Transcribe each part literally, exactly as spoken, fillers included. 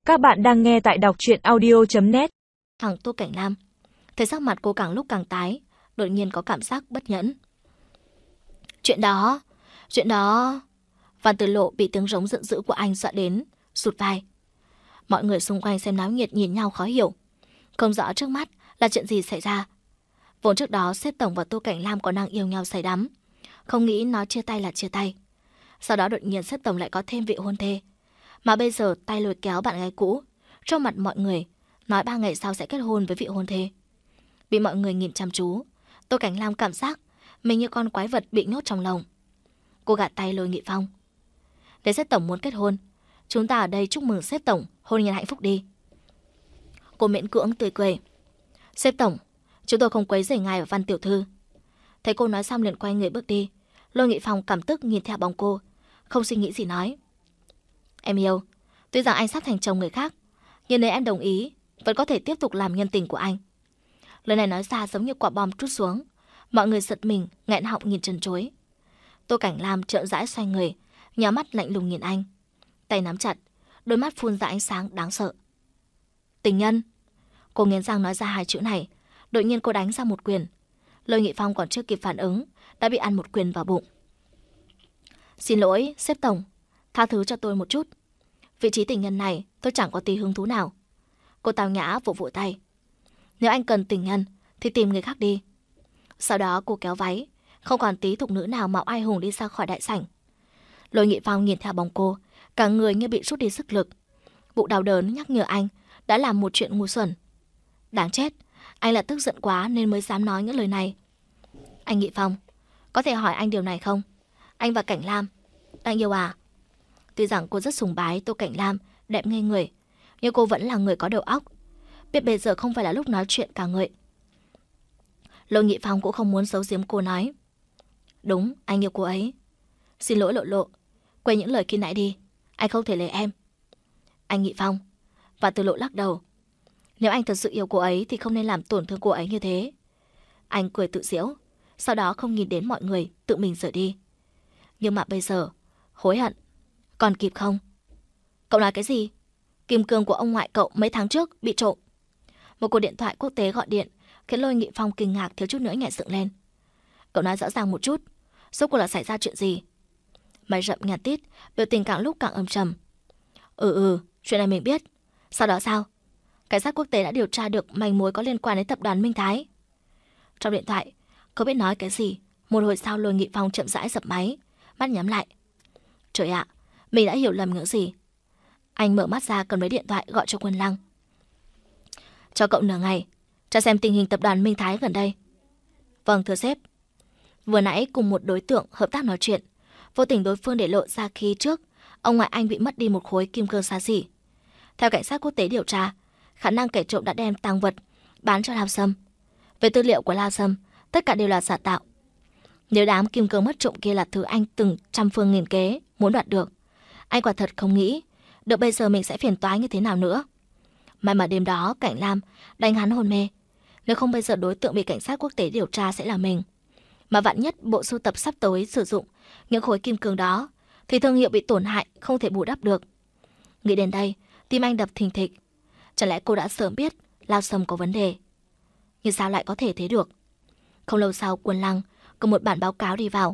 Các bạn đang nghe tại đọc truyện audio chấm net. Thằng Tô Cảnh Lam thấy sắc mặt cô càng lúc càng tái, đột nhiên có cảm giác bất nhẫn. Chuyện đó, chuyện đó... Văn Tử Lộ bị tiếng rống giận dữ của anh dọa đến, rụt vai. Mọi người xung quanh xem náo nhiệt nhìn nhau khó hiểu, không rõ trước mắt là chuyện gì xảy ra. Vốn trước đó sếp tổng và Tô Cảnh Lam còn đang yêu nhau say đắm, không nghĩ nói chia tay là chia tay. Sau đó đột nhiên sếp tổng lại có thêm vị hôn thê, mà bây giờ tay lôi kéo bạn gái cũ trong mặt mọi người, nói ba ngày sau sẽ kết hôn với vị hôn thê. Bị mọi người nhìn chăm chú, Tô Cảnh Lam cảm giác mình như con quái vật bị nhốt trong lồng. Cô gạt tay Lôi Nghị Phong. Để sếp tổng muốn kết hôn, chúng ta ở đây chúc mừng sếp tổng hôn nhân hạnh phúc đi. Cô miễn cưỡng tươi cười. Sếp tổng, chúng tôi không quấy rầy ngài và Văn tiểu thư. Thấy cô nói xong liền quay người bước đi. Lôi Nghị Phong cảm tức nhìn theo bóng cô, không suy nghĩ gì nói. Em yêu, tuy rằng anh sắp thành chồng người khác, nhưng nếu em đồng ý, vẫn có thể tiếp tục làm nhân tình của anh. Lời này nói ra giống như quả bom trút xuống. Mọi người giật mình, nghẹn họng nhìn trần trối. Tô Cảnh Lam chậm rãi xoay người, nhắm mắt lạnh lùng nhìn anh, tay nắm chặt, đôi mắt phun ra ánh sáng đáng sợ. Tình nhân. Cô nghiến răng nói ra hai chữ này, đột nhiên cô đánh ra một quyền. Lôi Nghị Phong còn chưa kịp phản ứng, đã bị ăn một quyền vào bụng. Xin lỗi, sếp tổng, tha thứ cho tôi một chút. Vị trí tình nhân này tôi chẳng có tí hứng thú nào. Cô tào nhã vỗ vỗ tay. Nếu anh cần tình nhân thì tìm người khác đi. Sau đó cô kéo váy, không còn tí thục nữ nào mạo ai hùng đi ra khỏi đại sảnh. Lôi Nghị Phong nhìn theo bóng cô, cả người như bị rút đi sức lực. Bụng đau đớn nhắc nhở anh đã làm một chuyện ngu xuẩn. Đáng chết, anh là tức giận quá nên mới dám nói những lời này. Anh Nghị Phong, có thể hỏi anh điều này không? Anh và Cảnh Lam đang yêu à? Tuy rằng cô rất sùng bái Tô Cảnh Lam đẹp ngây người, nhưng cô vẫn là người có đầu óc, biết bây giờ không phải là lúc nói chuyện cả ngợi. Lôi Nghị Phong cũng không muốn giấu giếm cô nói. Đúng, anh yêu cô ấy. Xin lỗi Lộ Lộ, quên những lời khi nãy đi, anh không thể lấy em. Anh Nghị Phong. Và Từ Lộ lắc đầu. Nếu anh thật sự yêu cô ấy thì không nên làm tổn thương cô ấy như thế. Anh cười tự giễu, sau đó không nhìn đến mọi người, tự mình rời đi. Nhưng mà bây giờ hối hận còn kịp không? Cậu nói cái gì? Kim cương của ông ngoại cậu mấy tháng trước bị trộm. Một cuộc điện thoại quốc tế gọi điện khiến Lôi Nghị Phong kinh ngạc thiếu chút nữa nhảy dựng lên. Cậu nói rõ ràng một chút, rốt cuộc là xảy ra chuyện gì? Mày rậm nhạt tít, biểu tình càng lúc càng âm trầm. Ừ ừ, chuyện này mình biết. Sau đó sao? Cảnh sát quốc tế đã điều tra được manh mối có liên quan đến tập đoàn Minh Thái. Trong điện thoại, không biết nói cái gì, một hồi sau Lôi Nghị Phong chậm rãi dập máy, mắt nhắm lại. Trời ạ, mình đã hiểu lầm những gì. Anh mở mắt ra cầm lấy điện thoại gọi cho Quân Lăng. Cho cậu nửa ngày, cho xem tình hình tập đoàn Minh Thái gần đây. Vâng thưa sếp. Vừa nãy cùng một đối tượng hợp tác nói chuyện, vô tình đối phương để lộ ra khi trước ông ngoại anh bị mất đi một khối kim cương xa xỉ. Theo cảnh sát quốc tế điều tra, khả năng kẻ trộm đã đem tang vật bán cho Lao Sâm. Về tư liệu của Lao Sâm, tất cả đều là giả tạo. Nếu đám kim cương mất trộm kia là thứ anh từng trăm phương nghìn kế muốn đoạt được, anh quả thật không nghĩ được bây giờ mình sẽ phiền toái như thế nào nữa. May mà đêm đó Cảnh Lam đánh hắn hôn mê, nếu không bây giờ đối tượng bị cảnh sát quốc tế điều tra sẽ là mình. Mà vạn nhất bộ sưu tập sắp tới sử dụng những khối kim cương đó thì thương hiệu bị tổn hại không thể bù đắp được. Nghĩ đến đây, tim anh đập thình thịch. Chẳng lẽ cô đã sớm biết Lao Sâm có vấn đề? Nhưng sao lại có thể thế được? Không lâu sau, Quân Lăng cầm một bản báo cáo đi vào.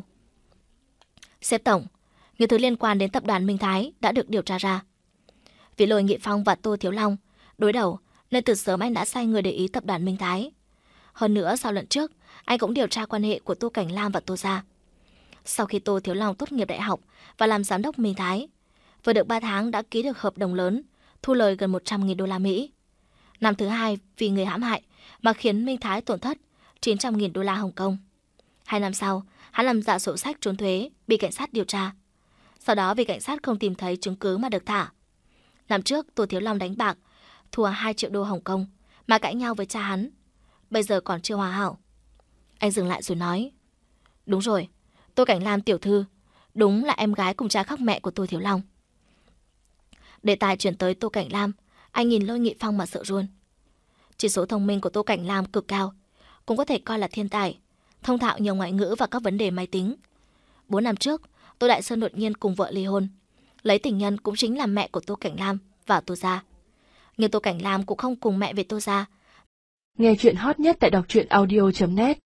Sếp tổng, những thứ liên quan đến tập đoàn Minh Thái đã được điều tra ra. Vì Lôi Nghị Phong và Tô Thiếu Long đối đầu nên từ sớm anh đã sai người để ý tập đoàn Minh Thái. Hơn nữa sau lần trước, anh cũng điều tra quan hệ của Tô Cảnh Lam và Tô Gia. Sau khi Tô Thiếu Long tốt nghiệp đại học và làm giám đốc Minh Thái, vừa được ba tháng đã ký được hợp đồng lớn, thu lời gần một trăm nghìn đô la Mỹ. Năm thứ hai vì người hãm hại mà khiến Minh Thái tổn thất chín trăm nghìn đô la Hồng Kông. Hai năm sau, hắn làm giả sổ sách trốn thuế, bị cảnh sát điều tra. Sau đó vì cảnh sát không tìm thấy chứng cứ mà được thả. Năm trước, Tô Thiếu Long đánh bạc, thua hai triệu đô Hồng Kông mà cãi nhau với cha hắn. Bây giờ còn chưa hòa hảo. Anh dừng lại rồi nói. Đúng rồi, Tô Cảnh Lam tiểu thư đúng là em gái cùng cha khác mẹ của Tô Thiếu Long. Đề tài chuyển tới Tô Cảnh Lam, anh nhìn Lôi Nghị Phong mà sợ run. Chỉ số thông minh của Tô Cảnh Lam cực cao, cũng có thể coi là thiên tài, thông thạo nhiều ngoại ngữ và các vấn đề máy tính. Bốn năm trước, Tô Đại Sơn đột nhiên cùng vợ ly hôn, lấy tình nhân cũng chính là mẹ của Tô Cảnh Lam và Tô Gia. Nhưng Tô Cảnh Lam cũng không cùng mẹ về Tô gia. Nghe chuyện hot nhất tại đọc truyện audio chấm net.